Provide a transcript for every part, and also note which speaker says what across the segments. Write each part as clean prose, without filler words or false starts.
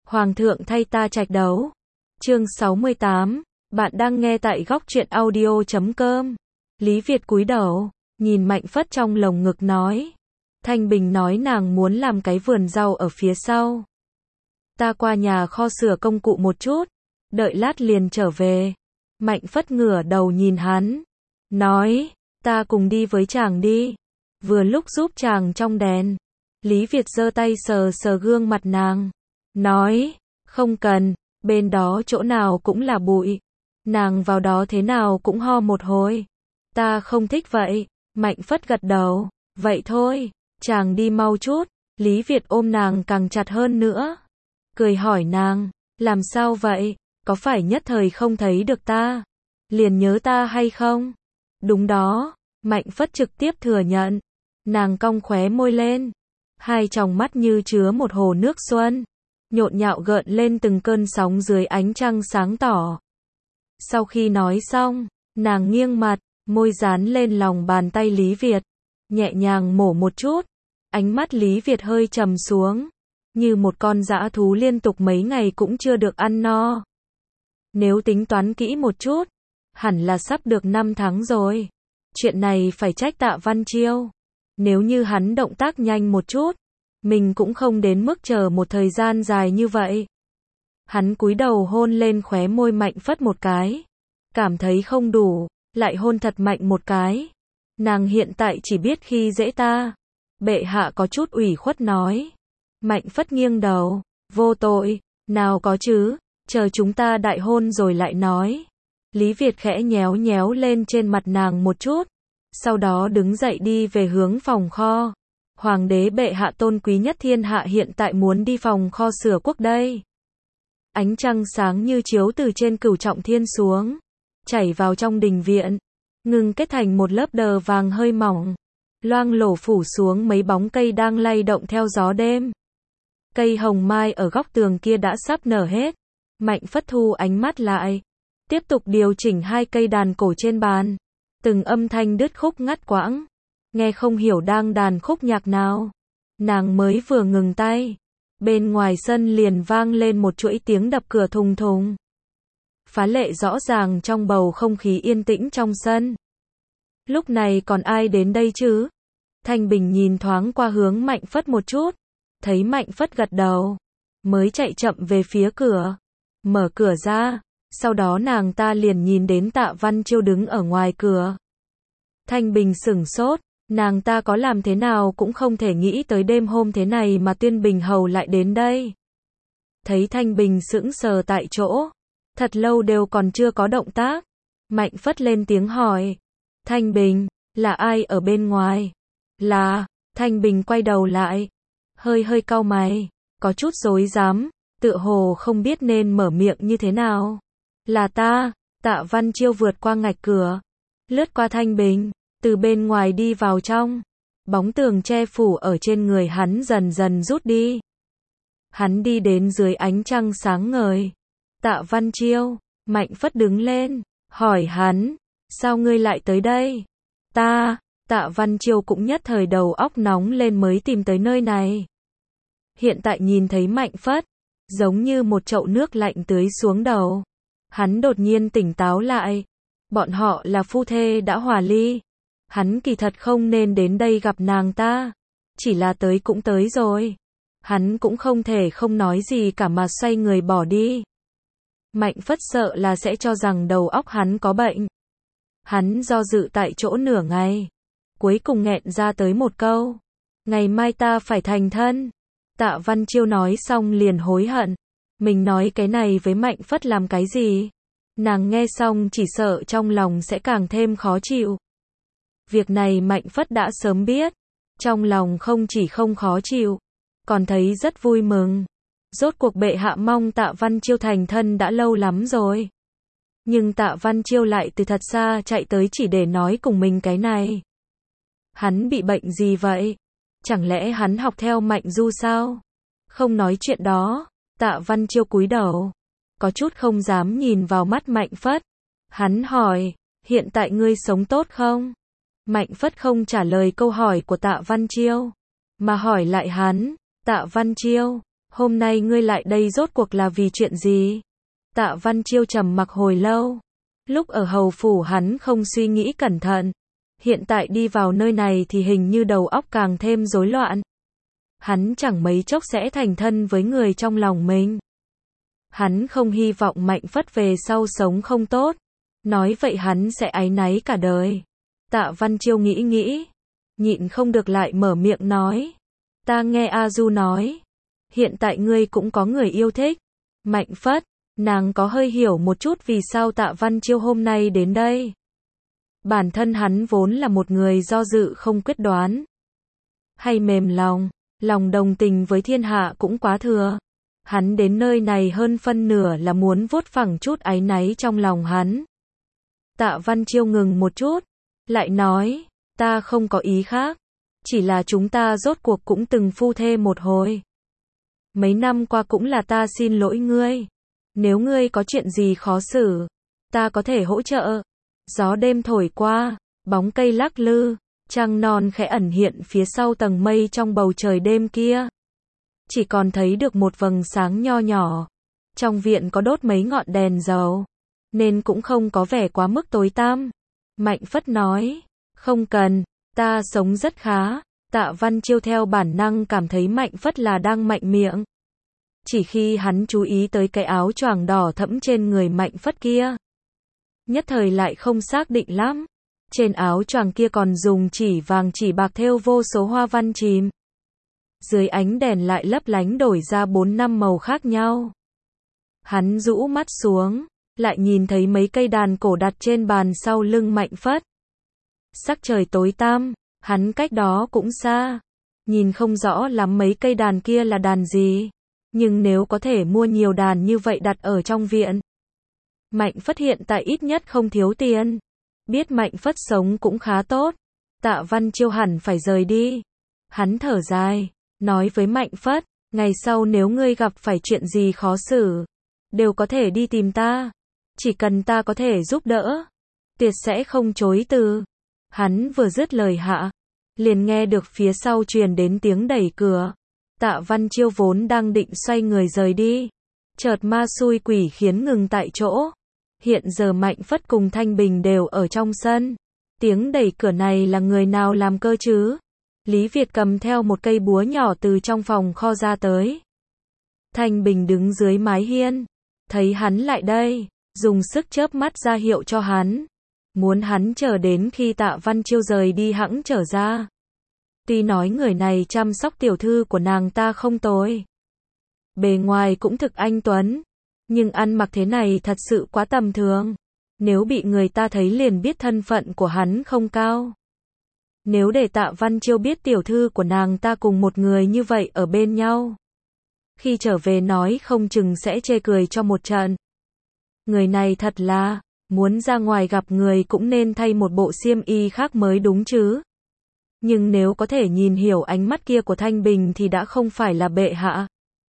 Speaker 1: Hoàng thượng thay ta trạch đấu. Chương 68, bạn đang nghe tại góc truyện audio.com. Lý Việt cúi đầu, nhìn Mạnh Phất trong lồng ngực nói. Thanh Bình nói nàng muốn làm cái vườn rau ở phía sau. Ta qua nhà kho sửa công cụ một chút, đợi lát liền trở về. Mạnh Phất ngửa đầu nhìn hắn, nói, ta cùng đi với chàng đi. Vừa lúc giúp chàng trong đèn. Lý Việt giơ tay sờ sờ gương mặt nàng, nói, không cần, bên đó chỗ nào cũng là bụi. Nàng vào đó thế nào cũng ho một hồi. Ta không thích vậy. Mạnh Phất gật đầu, vậy thôi, chàng đi mau chút. Lý Việt ôm nàng càng chặt hơn nữa, cười hỏi nàng, làm sao vậy, có phải nhất thời không thấy được ta, liền nhớ ta hay không? Đúng đó, Mạnh Phất trực tiếp thừa nhận. Nàng cong khóe môi lên, hai tròng mắt như chứa một hồ nước xuân, nhộn nhạo gợn lên từng cơn sóng dưới ánh trăng sáng tỏ. Sau khi nói xong, nàng nghiêng mặt, môi dán lên lòng bàn tay Lý Việt, nhẹ nhàng mổ một chút. Ánh mắt Lý Việt hơi trầm xuống, như một con dã thú liên tục mấy ngày cũng chưa được ăn no. Nếu tính toán kỹ một chút, hẳn là sắp được 5 tháng rồi. Chuyện này phải trách Tạ Văn Chiêu. Nếu như hắn động tác nhanh một chút, mình cũng không đến mức chờ một thời gian dài như vậy. Hắn cúi đầu hôn lên khóe môi Mạnh Phất một cái, cảm thấy không đủ, lại hôn thật mạnh một cái. Nàng hiện tại chỉ biết khi dễ ta. Bệ hạ có chút ủy khuất nói. Mạnh Phất nghiêng đầu, vô tội, nào có chứ, chờ chúng ta đại hôn rồi lại nói. Lý Việt khẽ nhéo nhéo lên trên mặt nàng một chút, sau đó đứng dậy đi về hướng phòng kho. Hoàng đế bệ hạ tôn quý nhất thiên hạ hiện tại muốn đi phòng kho sửa quốc đây. Ánh trăng sáng như chiếu từ trên Cửu Trọng Thiên xuống, chảy vào trong đình viện, ngừng kết thành một lớp đờ vàng hơi mỏng, loang lổ phủ xuống mấy bóng cây đang lay động theo gió đêm. Cây hồng mai ở góc tường kia đã sắp nở hết. Mạnh Phất thu ánh mắt lại, tiếp tục điều chỉnh hai cây đàn cổ trên bàn. Từng âm thanh đứt khúc ngắt quãng, nghe không hiểu đang đàn khúc nhạc nào. Nàng mới vừa ngừng tay, bên ngoài sân liền vang lên một chuỗi tiếng đập cửa thùng thùng, phá lệ rõ ràng trong bầu không khí yên tĩnh trong sân. Lúc này còn ai đến đây chứ? Thanh Bình nhìn thoáng qua hướng Mạnh Phất một chút, thấy Mạnh Phất gật đầu, mới chạy chậm về phía cửa, mở cửa ra. Sau đó nàng ta liền nhìn đến Tạ Văn Chiêu đứng ở ngoài cửa. Thanh Bình sửng sốt, nàng ta có làm thế nào cũng không thể nghĩ tới đêm hôm thế này mà Tuyên Bình hầu lại đến đây. Thấy Thanh Bình sững sờ tại chỗ, thật lâu đều còn chưa có động tác. Mạnh Phất lên tiếng hỏi, Thanh Bình, là ai ở bên ngoài? Là, Thanh Bình quay đầu lại, hơi cau mày, có chút rối rắm, tựa hồ không biết nên mở miệng như thế nào. Là ta. Tạ Văn Chiêu vượt qua ngạch cửa, lướt qua Thanh Bình, từ bên ngoài đi vào trong. Bóng tường che phủ ở trên người hắn dần dần rút đi. Hắn đi đến dưới ánh trăng sáng ngời. Tạ Văn Chiêu, Mạnh Phất đứng lên, hỏi hắn, sao ngươi lại tới đây? Tạ Văn Chiêu cũng nhất thời đầu óc nóng lên mới tìm tới nơi này. Hiện tại nhìn thấy Mạnh Phất, giống như một chậu nước lạnh tưới xuống đầu. Hắn đột nhiên tỉnh táo lại. Bọn họ là phu thê đã hòa ly. Hắn kỳ thật không nên đến đây gặp nàng ta. Chỉ là tới cũng tới rồi. Hắn cũng không thể không nói gì cả mà xoay người bỏ đi. Mạnh Phất sợ là sẽ cho rằng đầu óc hắn có bệnh. Hắn do dự tại chỗ nửa ngày, cuối cùng nghẹn ra tới một câu, ngày mai ta phải thành thân. Tạ Văn Chiêu nói xong liền hối hận. Mình nói cái này với Mạnh Phất làm cái gì? Nàng nghe xong chỉ sợ trong lòng sẽ càng thêm khó chịu. Việc này Mạnh Phất đã sớm biết. Trong lòng không chỉ không khó chịu, còn thấy rất vui mừng. Rốt cuộc bệ hạ mong Tạ Văn Chiêu thành thân đã lâu lắm rồi. Nhưng Tạ Văn Chiêu lại từ thật xa chạy tới chỉ để nói cùng mình cái này. Hắn bị bệnh gì vậy? Chẳng lẽ hắn học theo Mạnh Du sao? Không nói chuyện đó. Tạ Văn Chiêu cúi đầu, có chút không dám nhìn vào mắt Mạnh Phất. Hắn hỏi, hiện tại ngươi sống tốt không? Mạnh Phất không trả lời câu hỏi của Tạ Văn Chiêu, mà hỏi lại hắn, Tạ Văn Chiêu, Hôm nay ngươi lại đây rốt cuộc là vì chuyện gì? Tạ Văn Chiêu trầm mặc hồi lâu. Lúc ở hầu phủ hắn không suy nghĩ cẩn thận. Hiện tại đi vào nơi này thì hình như đầu óc càng thêm rối loạn. Hắn chẳng mấy chốc sẽ thành thân với người trong lòng mình. Hắn không hy vọng Mạnh Phất về sau sống không tốt. Nói vậy hắn sẽ áy náy cả đời. Tạ Văn Chiêu nghĩ, nhịn không được lại mở miệng nói. Ta nghe A Du nói, hiện tại ngươi cũng có người yêu thích. Mạnh Phất, nàng có hơi hiểu một chút vì sao Tạ Văn Chiêu hôm nay đến đây. Bản thân hắn vốn là một người do dự không quyết đoán. Hay mềm lòng, lòng đồng tình với thiên hạ cũng quá thừa. Hắn đến nơi này hơn phân nửa là muốn vuốt phẳng chút áy náy trong lòng hắn. Tạ Văn Chiêu ngừng một chút, lại nói, ta không có ý khác. Chỉ là chúng ta rốt cuộc cũng từng phu thê một hồi. Mấy năm qua cũng là ta xin lỗi ngươi. Nếu ngươi có chuyện gì khó xử, ta có thể hỗ trợ. Gió đêm thổi qua, bóng cây lắc lư, trăng non khẽ ẩn hiện phía sau tầng mây trong bầu trời đêm kia. Chỉ còn thấy được một vầng sáng nho nhỏ. Trong viện có đốt mấy ngọn đèn dầu, nên cũng không có vẻ quá mức tối tăm. Mạnh Phất nói, không cần, ta sống rất khá. Tạ Văn Chiêu theo bản năng cảm thấy Mạnh Phất là đang mạnh miệng. Chỉ khi hắn chú ý tới cái áo choàng đỏ thẫm trên người Mạnh Phất kia, nhất thời lại không xác định lắm. Trên áo choàng kia còn dùng chỉ vàng chỉ bạc thêu vô số hoa văn chìm. Dưới ánh đèn lại lấp lánh đổi ra 4-5 màu khác nhau. Hắn rũ mắt xuống, lại nhìn thấy mấy cây đàn cổ đặt trên bàn sau lưng Mạnh Phất. Sắc trời tối tăm, hắn cách đó cũng xa, nhìn không rõ lắm mấy cây đàn kia là đàn gì, nhưng nếu có thể mua nhiều đàn như vậy đặt ở trong viện. Mạnh Phất hiện tại ít nhất không thiếu tiền, biết Mạnh Phất sống cũng khá tốt. Tạ Văn Chiêu hẳn phải rời đi. Hắn thở dài, nói với Mạnh Phất, ngày sau nếu ngươi gặp phải chuyện gì khó xử, đều có thể đi tìm ta. Chỉ cần ta có thể giúp đỡ, tuyệt sẽ không chối từ. Hắn vừa dứt lời hạ, liền nghe được phía sau truyền đến tiếng đẩy cửa. Tạ Văn Chiêu vốn đang định xoay người rời đi, chợt ma xui quỷ khiến ngừng tại chỗ. Hiện giờ Mạnh Phất cùng Thanh Bình đều ở trong sân. Tiếng đẩy cửa này là người nào làm cơ chứ? Lý Việt cầm theo một cây búa nhỏ từ trong phòng kho ra tới. Thanh Bình đứng dưới mái hiên, thấy hắn lại đây, dùng sức chớp mắt ra hiệu cho hắn. Muốn hắn chờ đến khi Tạ Văn Chiêu rời đi hẵng trở ra. Tuy nói người này chăm sóc tiểu thư của nàng ta không tồi, bề ngoài cũng thực anh tuấn, nhưng ăn mặc thế này thật sự quá tầm thường. Nếu bị người ta thấy liền biết thân phận của hắn không cao. Nếu để Tạ Văn Chiêu biết tiểu thư của nàng ta cùng một người như vậy ở bên nhau, khi trở về nói không chừng sẽ chê cười cho một trận. Người này thật là, muốn ra ngoài gặp người cũng nên thay một bộ xiêm y khác mới đúng chứ. Nhưng nếu có thể nhìn hiểu ánh mắt kia của Thanh Bình thì đã không phải là bệ hạ.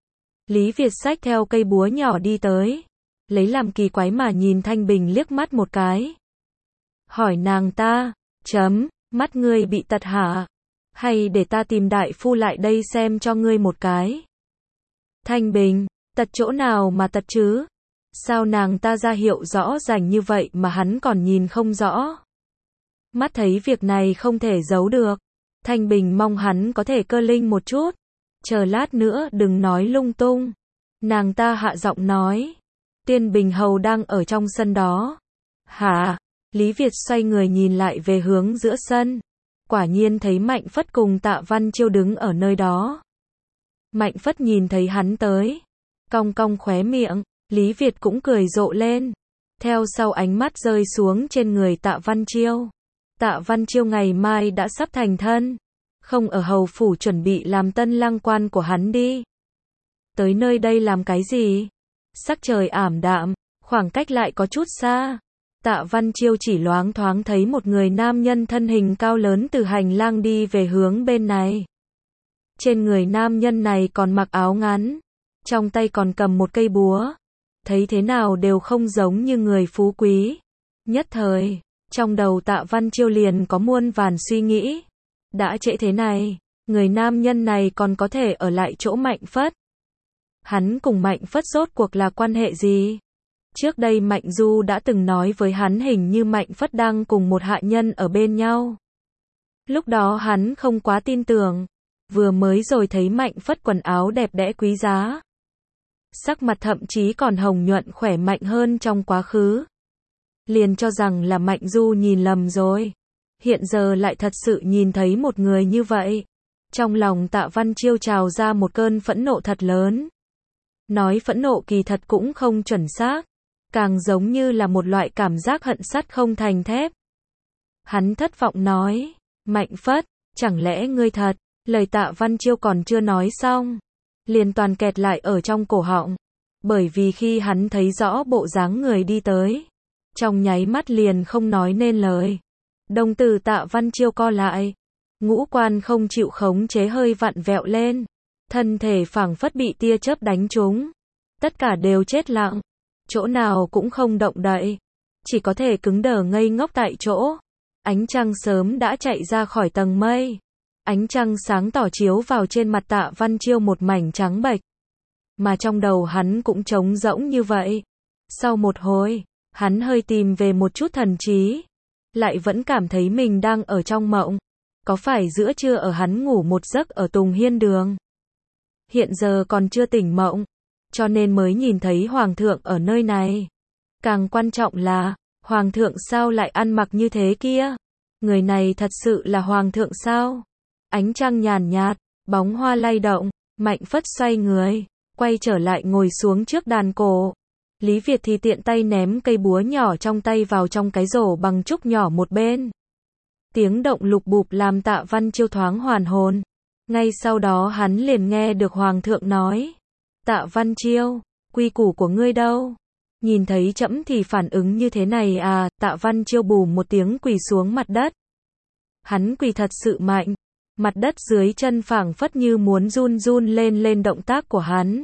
Speaker 1: Lý Việt xách theo cây búa nhỏ đi tới, lấy làm kỳ quái mà nhìn Thanh Bình liếc mắt một cái. Hỏi nàng ta, mắt ngươi bị tật hả? Hay để ta tìm đại phu lại đây xem cho ngươi một cái? Thanh Bình, tật chỗ nào mà tật chứ? Sao nàng ta ra hiệu rõ ràng như vậy mà hắn còn nhìn không rõ? Mắt thấy việc này không thể giấu được, Thanh Bình mong hắn có thể cơ linh một chút. Chờ lát nữa đừng nói lung tung. Nàng ta hạ giọng nói. Tiên Bình Hầu đang ở trong sân đó. Hả? Lý Việt xoay người nhìn lại về hướng giữa sân. Quả nhiên thấy Mạnh Phất cùng Tạ Văn Chiêu đứng ở nơi đó. Mạnh Phất nhìn thấy hắn tới, cong cong khóe miệng, Lý Việt cũng cười rộ lên. Theo sau ánh mắt rơi xuống trên người Tạ Văn Chiêu. Tạ Văn Chiêu ngày mai đã sắp thành thân, không ở hầu phủ chuẩn bị làm tân lang quan của hắn đi. Tới nơi đây làm cái gì? Sắc trời ảm đạm, khoảng cách lại có chút xa. Tạ Văn Chiêu chỉ loáng thoáng thấy một người nam nhân thân hình cao lớn từ hành lang đi về hướng bên này. Trên người nam nhân này còn mặc áo ngắn, trong tay còn cầm một cây búa. Thấy thế nào đều không giống như người phú quý. Nhất thời, trong đầu Tạ Văn Chiêu liền có muôn vàn suy nghĩ. Đã trễ thế này, người nam nhân này còn có thể ở lại chỗ Mạnh Phất. Hắn cùng Mạnh Phất rốt cuộc là quan hệ gì? Trước đây Mạnh Du đã từng nói với hắn hình như Mạnh Phất đang cùng một hạ nhân ở bên nhau. Lúc đó hắn không quá tin tưởng. Vừa mới rồi thấy Mạnh Phất quần áo đẹp đẽ quý giá. Sắc mặt thậm chí còn hồng nhuận khỏe mạnh hơn trong quá khứ. Liền cho rằng là Mạnh Du nhìn lầm rồi. Hiện giờ lại thật sự nhìn thấy một người như vậy. Trong lòng Tạ Văn Chiêu trào ra một cơn phẫn nộ thật lớn. Nói phẫn nộ kỳ thật cũng không chuẩn xác. Càng giống như là một loại cảm giác hận sắt không thành thép. Hắn thất vọng nói, Mạnh Phất, chẳng lẽ ngươi thật? Lời Tạ Văn Chiêu còn chưa nói xong, liền toàn kẹt lại ở trong cổ họng. Bởi vì khi hắn thấy rõ bộ dáng người đi tới, trong nháy mắt liền không nói nên lời. Đồng tử Tạ Văn Chiêu co lại, ngũ quan không chịu khống chế hơi vặn vẹo lên, thân thể phảng phất bị tia chớp đánh trúng. Tất cả đều chết lặng, chỗ nào cũng không động đậy, chỉ có thể cứng đờ ngây ngốc tại chỗ. Ánh trăng sớm đã chạy ra khỏi tầng mây. Ánh trăng sáng tỏ chiếu vào trên mặt Tạ Văn Chiêu một mảnh trắng bệch. Mà trong đầu hắn cũng trống rỗng như vậy. Sau một hồi, hắn hơi tìm về một chút thần trí. Lại vẫn cảm thấy mình đang ở trong mộng. Có phải giữa trưa ở hắn ngủ một giấc ở Tùng Hiên Đường? Hiện giờ còn chưa tỉnh mộng, cho nên mới nhìn thấy Hoàng thượng ở nơi này. Càng quan trọng là, Hoàng thượng sao lại ăn mặc như thế kia? Người này thật sự là Hoàng thượng sao? Ánh trăng nhàn nhạt, bóng hoa lay động, Mạnh Phất xoay người, quay trở lại ngồi xuống trước đàn cổ. Lý Việt thì tiện tay ném cây búa nhỏ trong tay vào trong cái rổ bằng trúc nhỏ một bên. Tiếng động lục bụp làm Tạ Văn Chiêu thoáng hoàn hồn. Ngay sau đó hắn liền nghe được Hoàng thượng nói, Tạ Văn Chiêu, quy củ của ngươi đâu? Nhìn thấy trẫm thì phản ứng như thế này à? Tạ Văn Chiêu bù một tiếng quỳ xuống mặt đất. Hắn quỳ thật sự mạnh. Mặt đất dưới chân phảng phất như muốn run run lên lên động tác của hắn.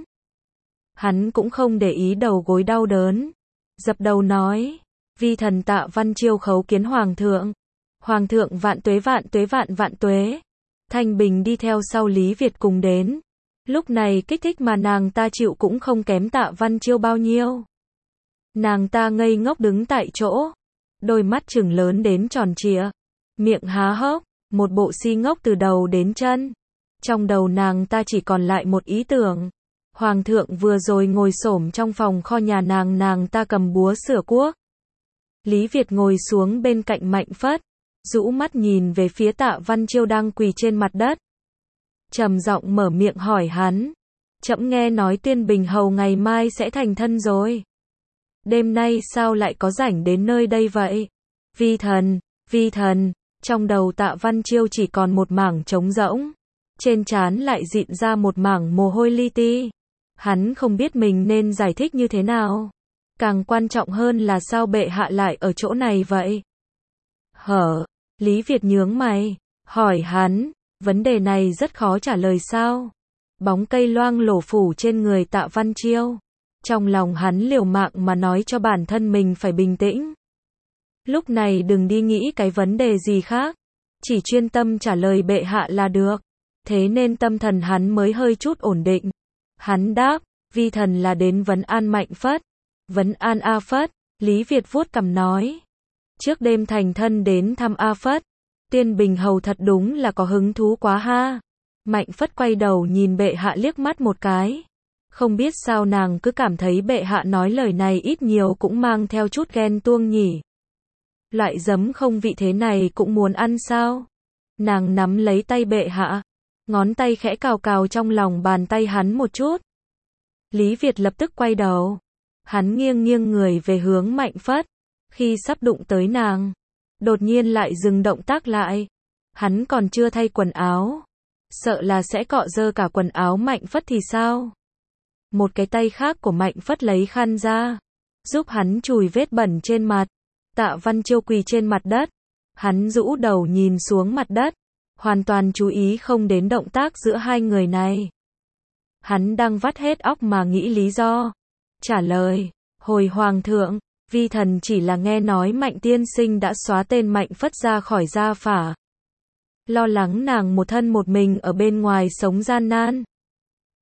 Speaker 1: Hắn cũng không để ý đầu gối đau đớn. Dập đầu nói, vi thần Tạ Văn Chiêu khấu kiến Hoàng thượng. Hoàng thượng vạn tuế vạn tuế vạn vạn tuế. Thanh Bình đi theo sau Lý Việt cùng đến. Lúc này kích thích mà nàng ta chịu cũng không kém Tạ Văn Chiêu bao nhiêu. Nàng ta ngây ngốc đứng tại chỗ. Đôi mắt trừng lớn đến tròn trịa. Miệng há hốc. Một bộ si ngốc từ đầu đến chân. Trong đầu nàng ta chỉ còn lại một ý tưởng. Hoàng thượng vừa rồi ngồi xổm trong phòng kho nhà nàng ta cầm búa sửa cuốc. Lý Việt ngồi xuống bên cạnh Mạnh Phất, rũ mắt nhìn về phía Tạ Văn Chiêu đang quỳ trên mặt đất. Trầm giọng mở miệng hỏi hắn, trẫm nghe nói Tuyên Bình Hầu ngày mai sẽ thành thân rồi. Đêm nay sao lại có rảnh đến nơi đây vậy? Vi thần. Trong đầu Tạ Văn Chiêu chỉ còn một mảng trống rỗng. Trên trán lại dịn ra một mảng mồ hôi li ti. Hắn không biết mình nên giải thích như thế nào. Càng quan trọng hơn là sao bệ hạ lại ở chỗ này vậy? Lý Việt nhướng mày, hỏi hắn, vấn đề này rất khó trả lời sao? Bóng cây loang lổ phủ trên người Tạ Văn Chiêu. Trong lòng hắn liều mạng mà nói cho bản thân mình phải bình tĩnh. Lúc này đừng đi nghĩ cái vấn đề gì khác, chỉ chuyên tâm trả lời bệ hạ là được. Thế nên tâm thần hắn mới hơi chút ổn định. Hắn đáp, vi thần là đến vấn an Mạnh Phất. Vấn an A Phất, Lý Việt vuốt cằm nói. Trước đêm thành thân đến thăm A Phất, Tuyên Bình Hầu thật đúng là có hứng thú quá ha. Mạnh Phất quay đầu nhìn bệ hạ liếc mắt một cái. Không biết sao nàng cứ cảm thấy bệ hạ nói lời này ít nhiều cũng mang theo chút ghen tuông nhỉ. Loại giấm không vị thế này cũng muốn ăn sao? Nàng nắm lấy tay bệ hạ, ngón tay khẽ cào cào trong lòng bàn tay hắn một chút. Lý Việt lập tức quay đầu. Hắn nghiêng nghiêng người về hướng Mạnh Phất. Khi sắp đụng tới nàng, đột nhiên lại dừng động tác lại. Hắn còn chưa thay quần áo. Sợ là sẽ cọ dơ cả quần áo Mạnh Phất thì sao? Một cái tay khác của Mạnh Phất lấy khăn ra, giúp hắn chùi vết bẩn trên mặt. Tạ Văn Chiêu quỳ trên mặt đất. Hắn rũ đầu nhìn xuống mặt đất, hoàn toàn chú ý không đến động tác giữa hai người này. Hắn đang vắt hết óc mà nghĩ lý do. Trả lời, hồi Hoàng thượng, vi thần chỉ là nghe nói Mạnh tiên sinh đã xóa tên Mạnh Phất ra khỏi gia phả. Lo lắng nàng một thân một mình ở bên ngoài sống gian nan.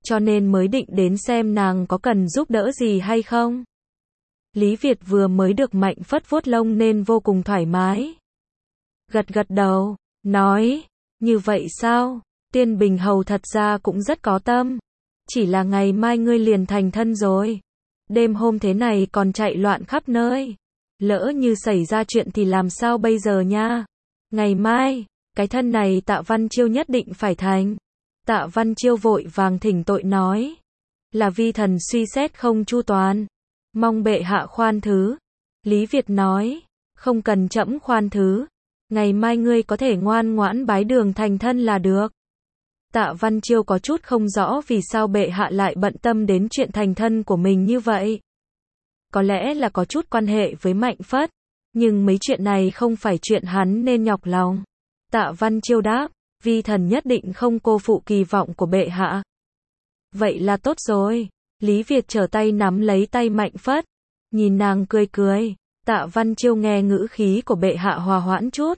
Speaker 1: cho nên mới định đến xem nàng có cần giúp đỡ gì hay không. Lý Việt vừa mới được Mạnh Phất vuốt lông nên vô cùng thoải mái. Gật gật đầu, nói, như vậy sao, Tiên Bình Hầu thật ra cũng rất có tâm. Chỉ là ngày mai ngươi liền thành thân rồi. Đêm hôm thế này còn chạy loạn khắp nơi. Lỡ như xảy ra chuyện thì làm sao bây giờ nha. Ngày mai, cái thân này Tạ Văn Chiêu nhất định phải thành. Tạ Văn Chiêu vội vàng thỉnh tội nói. Là vi thần suy xét không chu toàn. Mong bệ hạ khoan thứ. Lý Việt nói, không cần trẫm khoan thứ. Ngày mai ngươi có thể ngoan ngoãn bái đường thành thân là được. Tạ Văn Chiêu có chút không rõ vì sao bệ hạ lại bận tâm đến chuyện thành thân của mình như vậy. Có lẽ là có chút quan hệ với Mạnh Phất, nhưng mấy chuyện này không phải chuyện hắn nên nhọc lòng. Tạ Văn Chiêu đáp, vi thần nhất định không cô phụ kỳ vọng của bệ hạ. Vậy là tốt rồi. Lý Việt trở tay nắm lấy tay Mạnh Phất, nhìn nàng cười cười. Tạ Văn Chiêu nghe ngữ khí của bệ hạ hòa hoãn chút.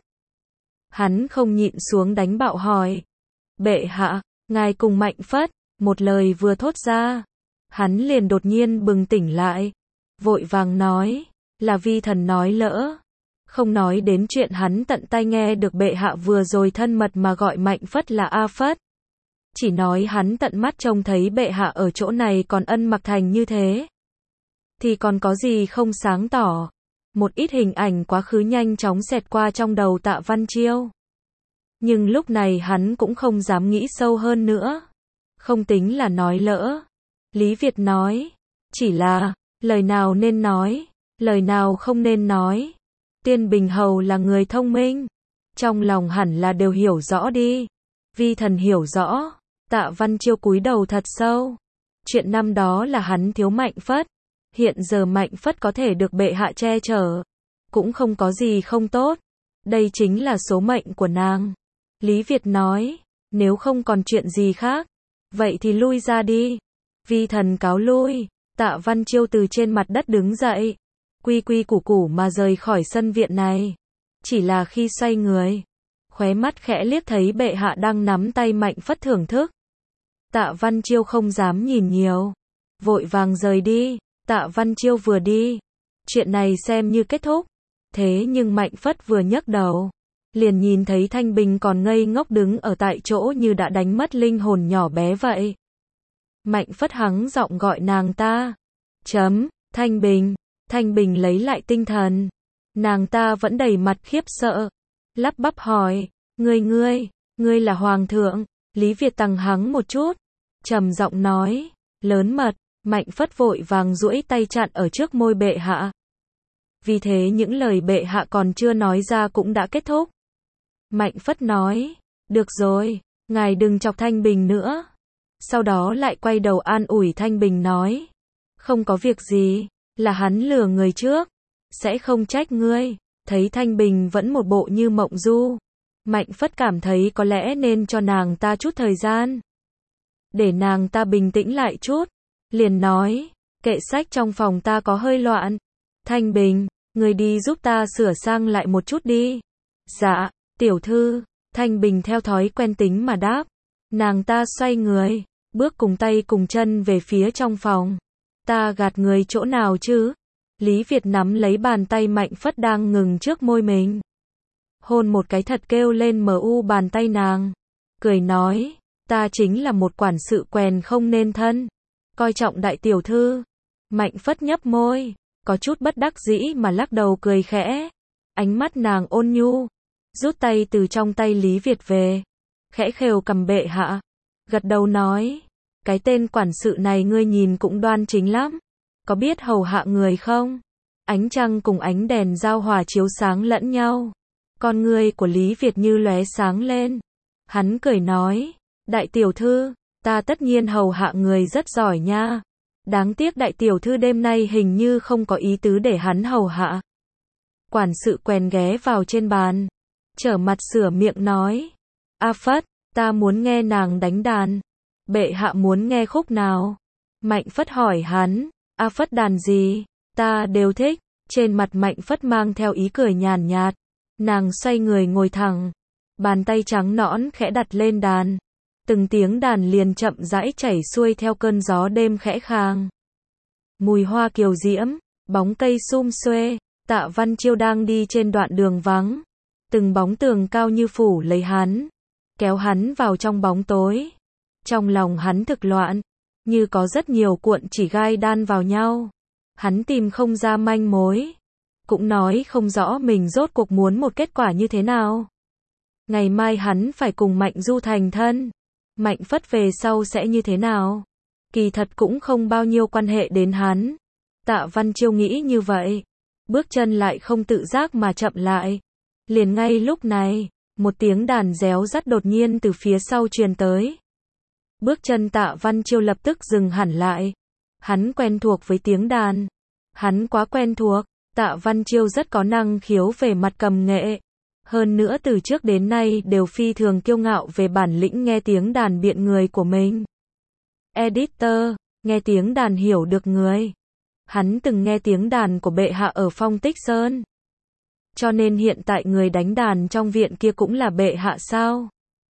Speaker 1: Hắn không nhịn xuống đánh bạo hỏi. Bệ hạ, ngài cùng Mạnh Phất, một lời vừa thốt ra. Hắn liền đột nhiên bừng tỉnh lại. Vội vàng nói, là vi thần nói lỡ. Không nói đến chuyện hắn tận tai nghe được bệ hạ vừa rồi thân mật mà gọi Mạnh Phất là A Phất. Chỉ nói hắn tận mắt trông thấy bệ hạ ở chỗ này còn ân mặc thành như thế. Thì còn có gì không sáng tỏ. Một ít hình ảnh quá khứ nhanh chóng xẹt qua trong đầu Tạ Văn Chiêu. Nhưng lúc này hắn cũng không dám nghĩ sâu hơn nữa. Không tính là nói lỡ. Lý Việt nói, chỉ là, lời nào nên nói, lời nào không nên nói. Tiên Bình Hầu là người thông minh. Trong lòng hẳn là đều hiểu rõ đi. Vi thần hiểu rõ. Tạ Văn Chiêu cúi đầu thật sâu. Chuyện năm đó là hắn thiếu Mạnh Phất. Hiện giờ Mạnh Phất có thể được bệ hạ che chở. Cũng không có gì không tốt. Đây chính là số mệnh của nàng. Lý Việt nói, nếu không còn chuyện gì khác, vậy thì lui ra đi. Vi thần cáo lui. Tạ Văn Chiêu từ trên mặt đất đứng dậy. Quy quy củ củ mà rời khỏi sân viện này. Chỉ là khi xoay người, khóe mắt khẽ liếc thấy bệ hạ đang nắm tay Mạnh Phất thưởng thức. Tạ Văn Chiêu không dám nhìn nhiều. Vội vàng rời đi. Tạ Văn Chiêu vừa đi, chuyện này xem như kết thúc. Thế nhưng Mạnh Phất vừa nhấc đầu, liền nhìn thấy Thanh Bình còn ngây ngốc đứng ở tại chỗ như đã đánh mất linh hồn nhỏ bé vậy. Mạnh Phất hắng giọng gọi nàng ta. Thanh Bình. Thanh Bình lấy lại tinh thần. Nàng ta vẫn đầy mặt khiếp sợ. Lắp bắp hỏi, ngươi là hoàng thượng. Lý Việt tằng hắng một chút. Trầm giọng nói, lớn mật. Mạnh Phất vội vàng duỗi tay chặn ở trước môi bệ hạ. Vì thế những lời bệ hạ còn chưa nói ra cũng đã kết thúc. Mạnh Phất nói, được rồi, ngài đừng chọc Thanh Bình nữa. Sau đó lại quay đầu an ủi Thanh Bình nói, không có việc gì, là hắn lừa người trước, sẽ không trách ngươi. Thấy Thanh Bình vẫn một bộ như mộng du, Mạnh Phất cảm thấy có lẽ nên cho nàng ta chút thời gian, để nàng ta bình tĩnh lại chút. Liền nói, kệ sách trong phòng ta có hơi loạn. Thanh Bình, người đi giúp ta sửa sang lại một chút đi. Dạ, tiểu thư. Thanh Bình theo thói quen tính mà đáp. Nàng ta xoay người, bước cùng tay cùng chân về phía trong phòng. Ta gạt người chỗ nào chứ? Lý Việt nắm lấy bàn tay Mạnh Phất đang ngừng trước môi mình. Hôn một cái thật kêu lên mu bàn tay nàng. Cười nói, ta chính là một quản sự quèn không nên thân. Coi trọng đại tiểu thư. Mạnh Phất nhấp môi, có chút bất đắc dĩ mà lắc đầu cười khẽ. Ánh mắt nàng ôn nhu, rút tay từ trong tay Lý Việt về, khẽ khều cầm bệ hạ, gật đầu nói, cái tên quản sự này ngươi nhìn cũng đoan chính lắm, có biết hầu hạ người không? Ánh trăng cùng ánh đèn giao hòa chiếu sáng lẫn nhau, con ngươi của Lý Việt như lóe sáng lên. Hắn cười nói, đại tiểu thư, ta tất nhiên hầu hạ người rất giỏi nha. Đáng tiếc đại tiểu thư đêm nay hình như không có ý tứ để hắn hầu hạ. Quản sự quèn ghé vào trên bàn, trở mặt sửa miệng nói, A Phất, ta muốn nghe nàng đánh đàn. Bệ hạ muốn nghe khúc nào? Mạnh Phất hỏi hắn, A Phất đàn gì? Ta đều thích. Trên mặt Mạnh Phất mang theo ý cười nhàn nhạt. Nàng xoay người ngồi thẳng, bàn tay trắng nõn khẽ đặt lên đàn. từng tiếng đàn liền chậm rãi chảy xuôi theo cơn gió đêm khẽ khàng. Mùi hoa kiều diễm, bóng cây sum xuê, Tạ Văn Chiêu đang đi trên đoạn đường vắng. Từng bóng tường cao như phủ lấy hắn, kéo hắn vào trong bóng tối. Trong lòng hắn thực loạn, như có rất nhiều cuộn chỉ gai đan vào nhau. Hắn tìm không ra manh mối, cũng nói không rõ mình rốt cuộc muốn một kết quả như thế nào. Ngày mai hắn phải cùng Mạnh Du thành thân, Mạnh Phất về sau sẽ như thế nào? Kỳ thật cũng không bao nhiêu quan hệ đến hắn. Tạ Văn Chiêu nghĩ như vậy, bước chân lại không tự giác mà chậm lại. Liền ngay lúc này, một tiếng đàn réo rắt đột nhiên từ phía sau truyền tới. Bước chân Tạ Văn Chiêu lập tức dừng hẳn lại. Hắn quen thuộc với tiếng đàn. Hắn quá quen thuộc. Tạ Văn Chiêu rất có năng khiếu về mặt cầm nghệ. Hơn nữa từ trước đến nay đều phi thường kiêu ngạo về bản lĩnh nghe tiếng đàn biện người của mình. Editor, nghe tiếng đàn hiểu được người. Hắn từng nghe tiếng đàn của bệ hạ ở Phong Tích Sơn. Cho nên hiện tại người đánh đàn trong viện kia cũng là bệ hạ sao?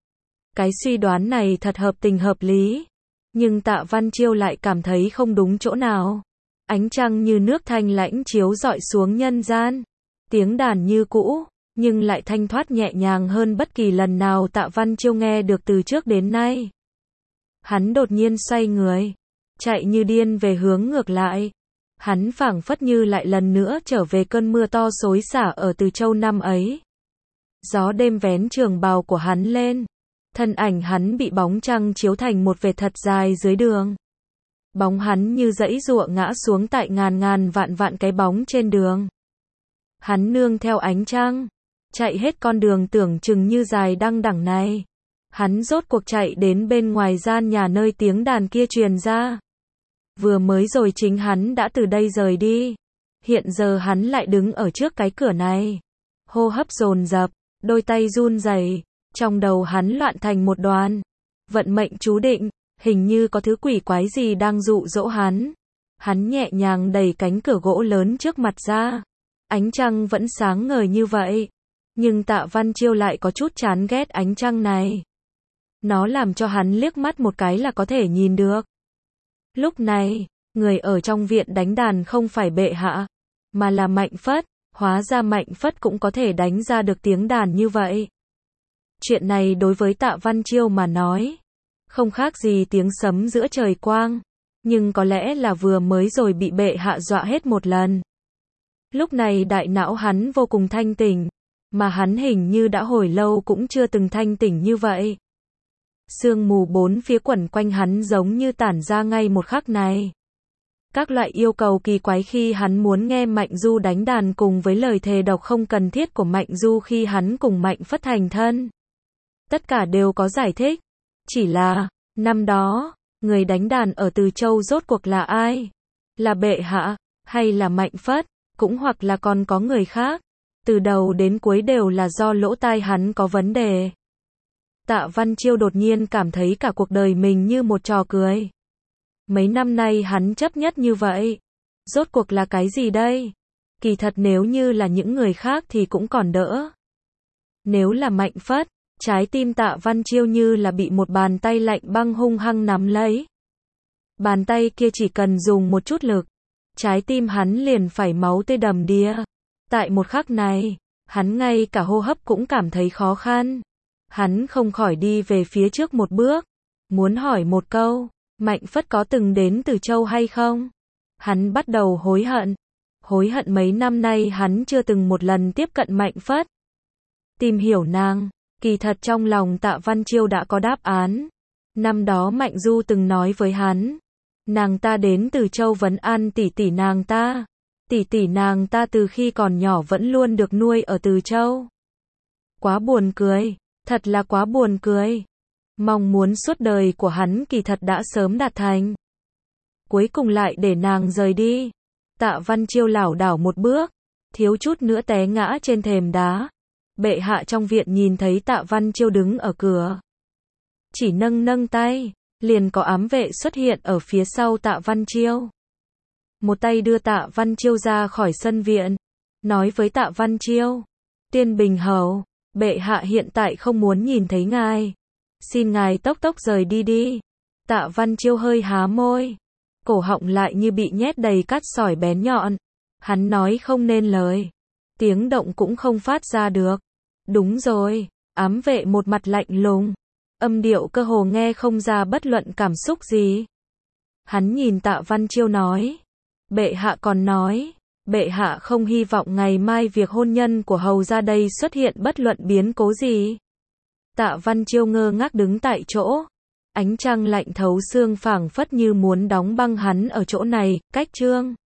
Speaker 1: Cái suy đoán này thật hợp tình hợp lý. Nhưng Tạ Văn Chiêu lại cảm thấy không đúng chỗ nào. Ánh trăng như nước thanh lãnh chiếu rọi xuống nhân gian. Tiếng đàn như cũ, nhưng lại thanh thoát nhẹ nhàng hơn bất kỳ lần nào Tạ Văn Chiêu nghe được từ trước đến nay. Hắn đột nhiên xoay người, chạy như điên về hướng ngược lại. Hắn phảng phất như lại lần nữa trở về cơn mưa to xối xả ở Từ Châu năm ấy. Gió đêm vén trường bào của hắn lên. Thân ảnh hắn bị bóng trăng chiếu thành một vệt thật dài dưới đường. Bóng hắn như dãy giụa ngã xuống tại ngàn ngàn vạn vạn cái bóng trên đường. Hắn nương theo ánh trăng, chạy hết con đường tưởng chừng như dài đăng đẳng này. Hắn rốt cuộc chạy đến bên ngoài gian nhà nơi tiếng đàn kia truyền ra. Vừa mới rồi chính hắn đã từ đây rời đi. Hiện giờ hắn lại đứng ở trước cái cửa này. Hô hấp dồn dập, đôi tay run rẩy, trong đầu hắn loạn thành một đoàn. Vận mệnh chú định, hình như có thứ quỷ quái gì đang dụ dỗ hắn. Hắn nhẹ nhàng đẩy cánh cửa gỗ lớn trước mặt ra. Ánh trăng vẫn sáng ngời như vậy. Nhưng Tạ Văn Chiêu lại có chút chán ghét ánh trăng này. Nó làm cho hắn liếc mắt một cái là có thể nhìn được. Lúc này, người ở trong viện đánh đàn không phải bệ hạ, mà là Mạnh Phất. Hóa ra Mạnh Phất cũng có thể đánh ra được tiếng đàn như vậy. Chuyện này đối với Tạ Văn Chiêu mà nói, không khác gì tiếng sấm giữa trời quang. Nhưng có lẽ là vừa mới rồi bị bệ hạ dọa hết một lần. Lúc này đại não hắn vô cùng thanh tỉnh, mà hắn hình như đã hồi lâu cũng chưa từng thanh tỉnh như vậy. Sương mù bốn phía quẩn quanh hắn giống như tản ra ngay một khắc này. Các loại yêu cầu kỳ quái khi hắn muốn nghe Mạnh Du đánh đàn cùng với lời thề độc không cần thiết của Mạnh Du khi hắn cùng Mạnh Phất thành thân. Tất cả đều có giải thích. Chỉ là, năm đó, người đánh đàn ở Từ Châu rốt cuộc là ai? Là bệ hạ, hay là Mạnh Phất, cũng hoặc là còn có người khác? Từ đầu đến cuối đều là do lỗ tai hắn có vấn đề. Tạ Văn Chiêu đột nhiên cảm thấy cả cuộc đời mình như một trò cười. Mấy năm nay hắn chấp nhất như vậy. Rốt cuộc là cái gì đây? Kỳ thật nếu như là những người khác thì cũng còn đỡ. Nếu là Mạnh Phất, trái tim Tạ Văn Chiêu như là bị một bàn tay lạnh băng hung hăng nắm lấy. Bàn tay kia chỉ cần dùng một chút lực, trái tim hắn liền phải máu tươi đầm đìa. Tại một khắc này, hắn ngay cả hô hấp cũng cảm thấy khó khăn. Hắn không khỏi đi về phía trước một bước, muốn hỏi một câu, Mạnh Phất có từng đến Từ Châu hay không? Hắn bắt đầu hối hận mấy năm nay hắn chưa từng một lần tiếp cận Mạnh Phất. Tìm hiểu nàng, kỳ thật trong lòng Tạ Văn Chiêu đã có đáp án. Năm đó Mạnh Du từng nói với hắn, nàng ta đến Từ Châu vấn an tỷ tỷ nàng ta. Tỷ tỷ nàng ta từ khi còn nhỏ vẫn luôn được nuôi ở Từ Châu. Quá buồn cười, thật là quá buồn cười. Mong muốn suốt đời của hắn kỳ thật đã sớm đạt thành. Cuối cùng lại để nàng rời đi. Tạ Văn Chiêu lảo đảo một bước, thiếu chút nữa té ngã trên thềm đá. Bệ hạ trong viện nhìn thấy Tạ Văn Chiêu đứng ở cửa. Chỉ nâng tay, liền có ám vệ xuất hiện ở phía sau Tạ Văn Chiêu. Một tay đưa Tạ Văn Chiêu ra khỏi sân viện, nói với Tạ Văn Chiêu, Tiên Bình Hầu, bệ hạ hiện tại không muốn nhìn thấy ngài. Xin ngài tốc tốc rời đi đi. Tạ Văn Chiêu hơi há môi. Cổ họng lại như bị nhét đầy cát sỏi bén nhọn. Hắn nói không nên lời. Tiếng động cũng không phát ra được. Đúng rồi. Ám vệ một mặt lạnh lùng. Âm điệu cơ hồ nghe không ra bất luận cảm xúc gì. Hắn nhìn Tạ Văn Chiêu nói. Bệ hạ còn nói. Bệ hạ không hy vọng ngày mai việc hôn nhân của hầu ra đây xuất hiện bất luận biến cố gì. Tạ Văn Chiêu ngơ ngác đứng tại chỗ. Ánh trăng lạnh thấu xương phảng phất như muốn đóng băng hắn ở chỗ này, cách trương.